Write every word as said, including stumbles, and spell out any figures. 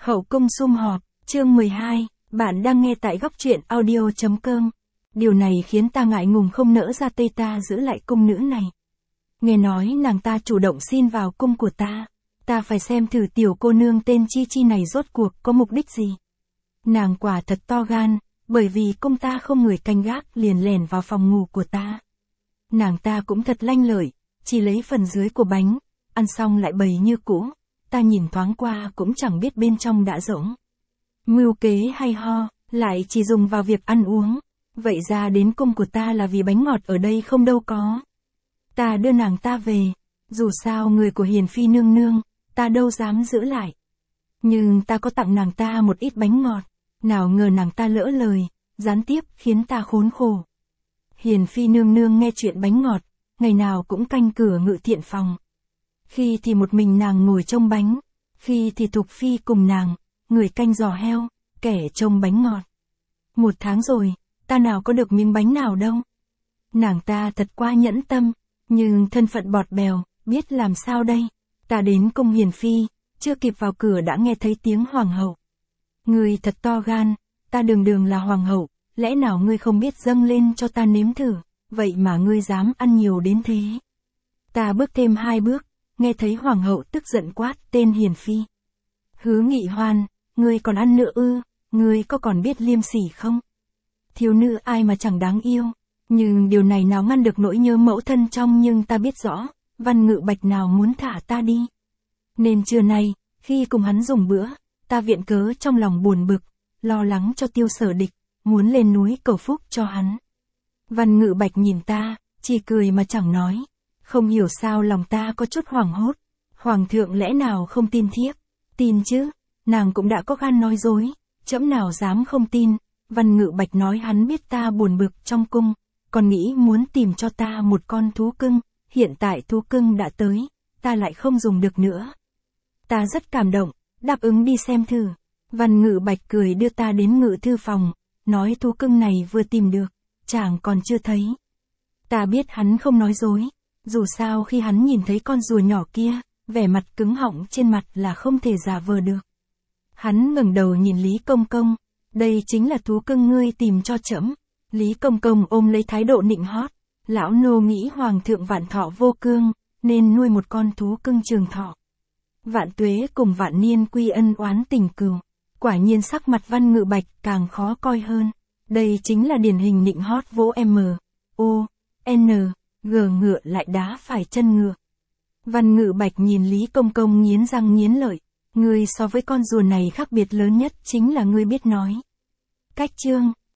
Hậu cung sum họp, chương mười hai, bạn đang nghe tại góc truyện audio chấm com. Điều này khiến ta ngại ngùng không nỡ ra tay ta giữ lại cung nữ này. Nghe nói nàng ta chủ động xin vào cung của ta. Ta phải xem thử tiểu cô nương tên Chi Chi này rốt cuộc có mục đích gì. Nàng quả thật to gan, bởi vì cung ta không người canh gác liền lẻn vào phòng ngủ của ta. Nàng ta cũng thật lanh lợi, chỉ lấy phần dưới của bánh, ăn xong lại bày như cũ. Ta nhìn thoáng qua cũng chẳng biết bên trong đã rỗng. Mưu kế hay ho, lại chỉ dùng vào việc ăn uống. Vậy ra đến cung của ta là vì bánh ngọt ở đây không đâu có. Ta đưa nàng ta về, dù sao người của hiền phi nương nương, ta đâu dám giữ lại. Nhưng ta có tặng nàng ta một ít bánh ngọt, nào ngờ nàng ta lỡ lời, gián tiếp khiến ta khốn khổ. Hiền phi nương nương nghe chuyện bánh ngọt, ngày nào cũng canh cửa ngự thiện phòng. Khi thì một mình nàng ngồi trông bánh, khi thì Thục Phi cùng nàng, người canh giò heo, kẻ trông bánh ngọt. Một tháng rồi, ta nào có được miếng bánh nào đâu. Nàng ta thật quá nhẫn tâm, nhưng thân phận bọt bèo, biết làm sao đây. Ta đến cung hiền phi, chưa kịp vào cửa đã nghe thấy tiếng hoàng hậu. Ngươi thật to gan, ta đường đường là hoàng hậu, lẽ nào ngươi không biết dâng lên cho ta nếm thử, vậy mà ngươi dám ăn nhiều đến thế. Ta bước thêm hai bước, nghe thấy hoàng hậu tức giận quát tên hiền phi. Hứa Nghị Hoan, ngươi còn ăn nữa ư, ngươi có còn biết liêm sỉ không? Thiếu nữ ai mà chẳng đáng yêu, nhưng điều này nào ngăn được nỗi nhớ mẫu thân trong, nhưng ta biết rõ, Văn Ngự Bạch nào muốn thả ta đi. Nên trưa nay, khi cùng hắn dùng bữa, ta viện cớ trong lòng buồn bực, lo lắng cho Tiêu Sở Địch, muốn lên núi cầu phúc cho hắn. Văn Ngự Bạch nhìn ta, chỉ cười mà chẳng nói. Không hiểu sao lòng ta có chút hoảng hốt. Hoàng thượng lẽ nào không tin thiếp? Tin chứ, nàng cũng đã có gan nói dối, trẫm nào dám không tin. Văn Ngự Bạch nói hắn biết ta buồn bực trong cung, còn nghĩ muốn tìm cho ta một con thú cưng, hiện tại thú cưng đã tới, ta lại không dùng được nữa. Ta rất cảm động, đáp ứng đi xem thử. Văn Ngự Bạch cười đưa ta đến ngự thư phòng, nói thú cưng này vừa tìm được, chàng còn chưa thấy. Ta biết hắn không nói dối, dù sao khi hắn nhìn thấy con rùa nhỏ kia, vẻ mặt cứng họng trên mặt là không thể giả vờ được. Hắn ngẩng đầu nhìn Lý Công Công, đây chính là thú cưng ngươi tìm cho trẫm. Lý Công Công ôm lấy thái độ nịnh hót, lão nô nghĩ hoàng thượng vạn thọ vô cương, nên nuôi một con thú cưng trường thọ. Vạn tuế cùng vạn niên quy ân oán tình cừu. Quả nhiên sắc mặt Văn Ngự Bạch càng khó coi hơn. Đây chính là điển hình nịnh hót vỗ M, O, N, G ngựa lại đá phải chân ngựa. Văn Ngự Bạch nhìn Lý Công Công nghiến răng nghiến lợi. Ngươi so với con rùa này khác biệt lớn nhất chính là ngươi biết nói. Cách chương.